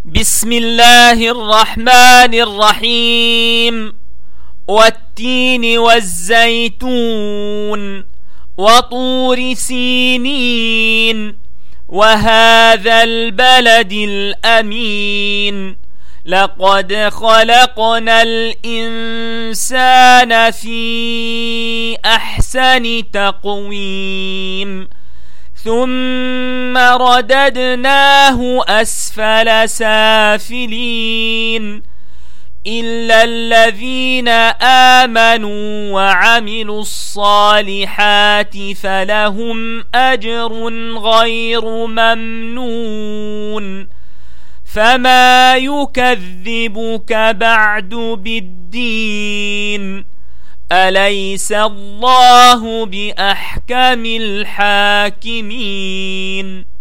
بسم الله الرحمن الرحيم. والتين والزيتون وطور سينين وهذا البلد الأمين لقد خلقنا الإنسان في أحسن تقويم ثم رددناه أسفل سافلين إلا الذين آمنوا وعملوا الصالحات فلهم أجر غير ممنون فما يكذبك بعد بالدين أليس الله بأحكم الحاكمين.